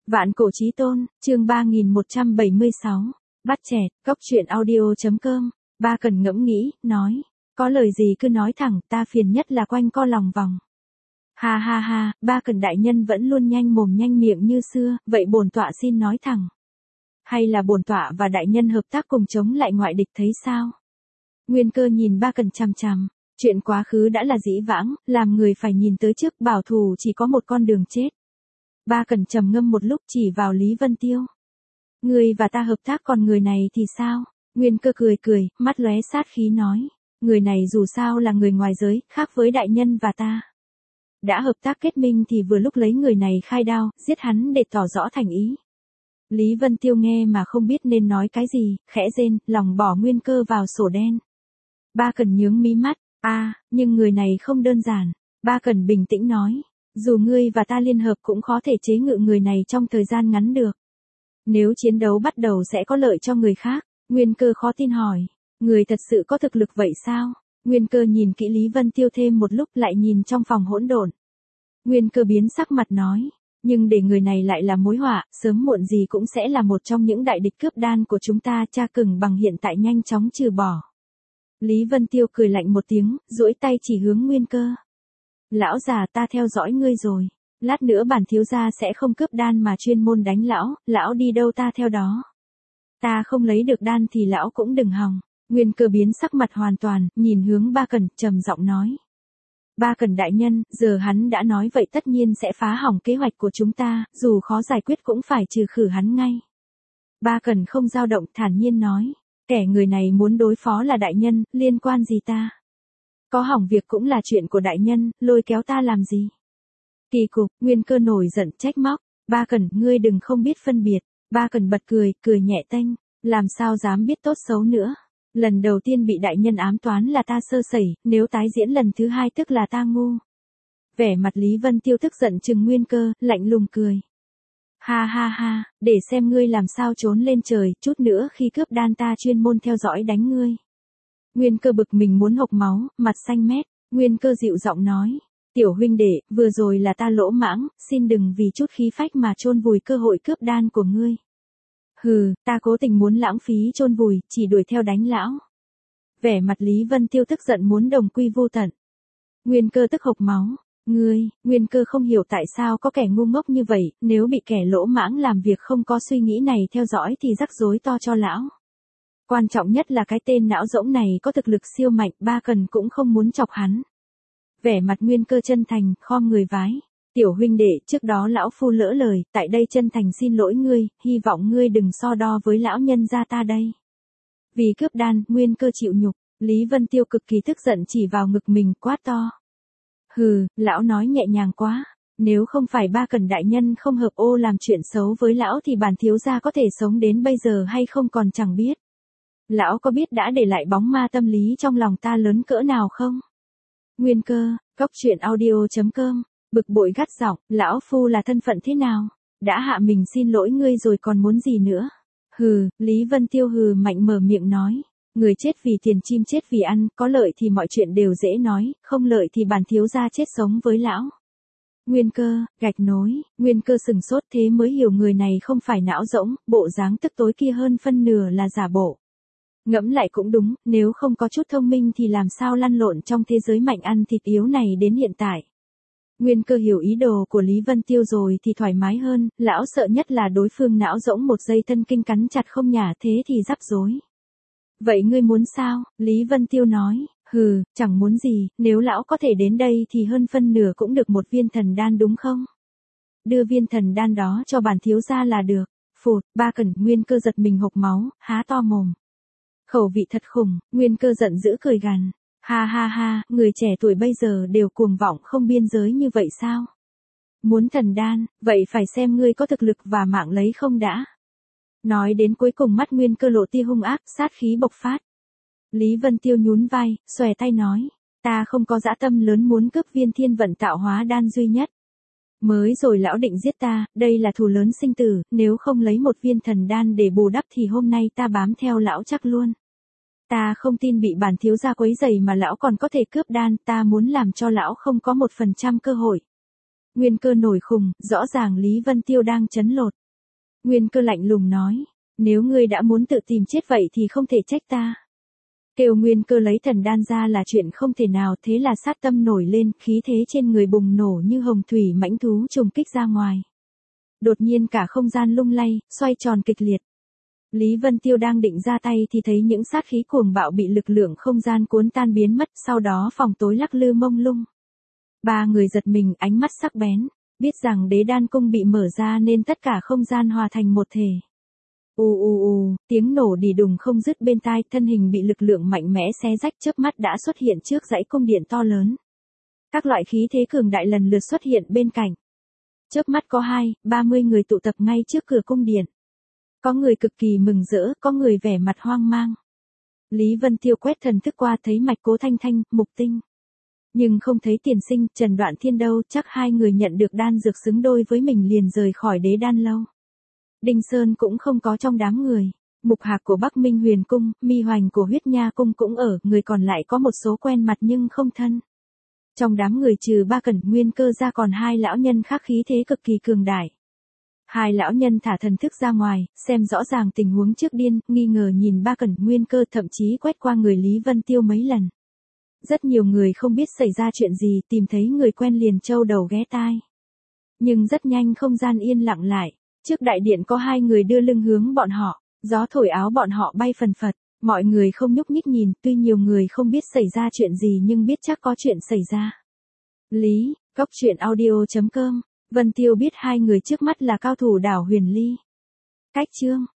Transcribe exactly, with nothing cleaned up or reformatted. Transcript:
Vạn cổ chí tôn, chương ba nghìn một trăm bảy mươi sáu. Bắt chẹt, cốc truyện audio.com. Ba Cần ngẫm nghĩ, nói. Có lời gì cứ nói thẳng, ta phiền nhất là quanh co lòng vòng. Ha ha ha, Ba Cần đại nhân vẫn luôn nhanh mồm nhanh miệng như xưa, vậy bổn tọa xin nói thẳng. Hay là bổn tọa và đại nhân hợp tác cùng chống lại ngoại địch thấy sao? Nguyên Cơ nhìn Ba Cần chằm chằm. Chuyện quá khứ đã là dĩ vãng, làm người phải nhìn tới trước, bảo thủ chỉ có một con đường chết. Ba Cần trầm ngâm một lúc chỉ vào Lý Vân Tiêu. Người và ta hợp tác, còn người này thì sao? Nguyên Cơ cười cười, mắt lóe sát khí nói. Người này dù sao là người ngoài giới, khác với đại nhân và ta. Đã hợp tác kết minh thì vừa lúc lấy người này khai đao, giết hắn để tỏ rõ thành ý. Lý Vân Tiêu nghe mà không biết nên nói cái gì, khẽ rên, lòng bỏ Nguyên Cơ vào sổ đen. Ba Cần nhướng mí mắt, a, à, nhưng người này không đơn giản. Ba Cần bình tĩnh nói. Dù ngươi và ta liên hợp cũng khó thể chế ngự người này trong thời gian ngắn được. Nếu chiến đấu bắt đầu sẽ có lợi cho người khác. Nguyên Cơ khó tin hỏi. Người thật sự có thực lực vậy sao? Nguyên Cơ nhìn kỹ Lý Vân Tiêu thêm một lúc, lại nhìn trong phòng hỗn độn. Nguyên Cơ biến sắc mặt nói. Nhưng để người này lại là mối họa, sớm muộn gì cũng sẽ là một trong những đại địch cướp đan của chúng ta, cha cừng bằng hiện tại nhanh chóng trừ bỏ. Lý Vân Tiêu cười lạnh một tiếng, duỗi tay chỉ hướng Nguyên Cơ. Lão già, ta theo dõi ngươi rồi. Lát nữa bản thiếu gia sẽ không cướp đan mà chuyên môn đánh lão, lão đi đâu ta theo đó. Ta không lấy được đan thì lão cũng đừng hòng. Nguyên Cơ biến sắc mặt hoàn toàn, nhìn hướng Ba Cần, trầm giọng nói. Ba Cần đại nhân, giờ hắn đã nói vậy tất nhiên sẽ phá hỏng kế hoạch của chúng ta, dù khó giải quyết cũng phải trừ khử hắn ngay. Ba Cần không dao động, thản nhiên nói. Kẻ người này muốn đối phó là đại nhân, liên quan gì ta? Có hỏng việc cũng là chuyện của đại nhân, lôi kéo ta làm gì? Kỳ cục, Nguyên Cơ nổi giận trách móc. Ba Cần, ngươi đừng không biết phân biệt. Ba Cần bật cười, cười nhẹ tênh. Làm sao dám biết tốt xấu nữa? Lần đầu tiên bị đại nhân ám toán là ta sơ sẩy, nếu tái diễn lần thứ hai tức là ta ngu. Vẻ mặt Lý Vân Tiêu tức giận trừng Nguyên Cơ, lạnh lùng cười. Ha ha ha, để xem ngươi làm sao trốn lên trời, chút nữa khi cướp đan ta chuyên môn theo dõi đánh ngươi. Nguyên Cơ bực mình muốn hộc máu, mặt xanh mét. Nguyên Cơ dịu giọng nói. Tiểu huynh đệ, vừa rồi là ta lỗ mãng, xin đừng vì chút khí phách mà chôn vùi cơ hội cướp đan của ngươi. Hừ, ta cố tình muốn lãng phí chôn vùi, chỉ đuổi theo đánh lão. Vẻ mặt Lý Vân Tiêu tức giận muốn đồng quy vô tận. Nguyên Cơ tức hộc máu. Ngươi, Nguyên Cơ không hiểu tại sao có kẻ ngu ngốc như vậy, nếu bị kẻ lỗ mãng làm việc không có suy nghĩ này theo dõi thì rắc rối to cho lão. Quan trọng nhất là cái tên não rỗng này có thực lực siêu mạnh, Ba Cần cũng không muốn chọc hắn. Vẻ mặt Nguyên Cơ chân thành, khom người vái. Tiểu huynh đệ, trước đó lão phu lỡ lời, tại đây chân thành xin lỗi ngươi, hy vọng ngươi đừng so đo với lão nhân gia ta đây. Vì cướp đan, Nguyên Cơ chịu nhục, Lý Vân Tiêu cực kỳ tức giận chỉ vào ngực mình, quát to. Hừ, lão nói nhẹ nhàng quá. Nếu không phải Ba Cần đại nhân không hợp ô làm chuyện xấu với lão thì bản thiếu gia có thể sống đến bây giờ hay không còn chẳng biết. Lão có biết đã để lại bóng ma tâm lý trong lòng ta lớn cỡ nào không? Nguyên Cơ, cốc truyện audio.com, bực bội gắt giọng, lão phu là thân phận thế nào? Đã hạ mình xin lỗi ngươi rồi còn muốn gì nữa? Hừ, Lý Vân Tiêu hừ mạnh mở miệng nói. Người chết vì tiền, chim chết vì ăn, có lợi thì mọi chuyện đều dễ nói, không lợi thì bản thiếu gia chết sống với lão. Nguyên Cơ, gạch nối, Nguyên Cơ sừng sốt thế mới hiểu người này không phải não rỗng, bộ dáng tức tối kia hơn phân nửa là giả bộ. Ngẫm lại cũng đúng, nếu không có chút thông minh thì làm sao lăn lộn trong thế giới mạnh ăn thịt yếu này đến hiện tại. Nguyên Cơ hiểu ý đồ của Lý Vân Tiêu rồi thì thoải mái hơn, lão sợ nhất là đối phương não rỗng một giây thân kinh cắn chặt không nhả, thế thì rắc rối. Vậy ngươi muốn sao? Lý Vân Tiêu nói. Hừ, chẳng muốn gì, nếu lão có thể đến đây thì hơn phân nửa cũng được một viên thần đan đúng không? Đưa viên thần đan đó cho bản thiếu gia là được. Phụt, Ba Cần, Nguyên Cơ giật mình hộc máu, há to mồm. Khẩu vị thật khủng, Nguyên Cơ giận dữ cười gằn. Ha ha ha, người trẻ tuổi bây giờ đều cuồng vọng không biên giới như vậy sao? Muốn thần đan, vậy phải xem ngươi có thực lực và mạng lấy không đã. Nói đến cuối cùng mắt Nguyên Cơ lộ tia hung ác, sát khí bộc phát. Lý Vân Tiêu nhún vai, xòe tay nói. Ta không có dã tâm lớn muốn cướp viên thiên vận tạo hóa đan duy nhất. Mới rồi lão định giết ta, đây là thù lớn sinh tử, nếu không lấy một viên thần đan để bù đắp thì hôm nay ta bám theo lão chắc luôn. Ta không tin bị bản thiếu gia quấy rầy mà lão còn có thể cướp đan, ta muốn làm cho lão không có một phần trăm cơ hội. Nguyên Cơ nổi khùng, rõ ràng Lý Vân Tiêu đang trấn lột. Nguyên Cơ lạnh lùng nói, nếu ngươi đã muốn tự tìm chết vậy thì không thể trách ta. Kêu Nguyên Cơ lấy thần đan ra là chuyện không thể nào, thế là sát tâm nổi lên, khí thế trên người bùng nổ như hồng thủy mãnh thú trùng kích ra ngoài. Đột nhiên cả không gian lung lay, xoay tròn kịch liệt. Lý Vân Tiêu đang định ra tay thì thấy những sát khí cuồng bạo bị lực lượng không gian cuốn tan biến mất, sau đó phòng tối lắc lư mông lung. Ba người giật mình, ánh mắt sắc bén, biết rằng đế đan cung bị mở ra nên tất cả không gian hòa thành một thể. Ù ù ù, tiếng nổ đì đùng không dứt bên tai, thân hình bị lực lượng mạnh mẽ xé rách, chớp mắt đã xuất hiện trước dãy cung điện to lớn. Các loại khí thế cường đại lần lượt xuất hiện bên cạnh. Chớp mắt có hai, ba mươi người tụ tập ngay trước cửa cung điện. Có người cực kỳ mừng rỡ, có người vẻ mặt hoang mang. Lý Vân Tiêu quét thần thức qua thấy Mạch Cố Thanh Thanh, Mục Tinh. Nhưng không thấy Tiền Sinh, Trần Đoạn Thiên đâu, chắc hai người nhận được đan dược xứng đôi với mình liền rời khỏi đế đan lâu. Đinh Sơn cũng không có trong đám người. Mục Hạc của Bắc Minh Huyền Cung, Mi Hoành của Huyết Nha Cung cũng ở, người còn lại có một số quen mặt nhưng không thân. Trong đám người trừ Ba Cẩn, Nguyên Cơ ra còn hai lão nhân khác khí thế cực kỳ cường đại. Hai lão nhân thả thần thức ra ngoài, xem rõ ràng tình huống trước điên, nghi ngờ nhìn Ba Cẩn, Nguyên Cơ, thậm chí quét qua người Lý Vân Tiêu mấy lần. Rất nhiều người không biết xảy ra chuyện gì, tìm thấy người quen liền trâu đầu ghé tai. Nhưng rất nhanh không gian yên lặng lại, trước đại điện có hai người đưa lưng hướng bọn họ, gió thổi áo bọn họ bay phần phật, mọi người không nhúc nhích nhìn, tuy nhiều người không biết xảy ra chuyện gì nhưng biết chắc có chuyện xảy ra. Lý, Cốc Truyện Audio chấm com, Vân Tiêu biết hai người trước mắt là cao thủ đảo Huyền Ly. Cách chương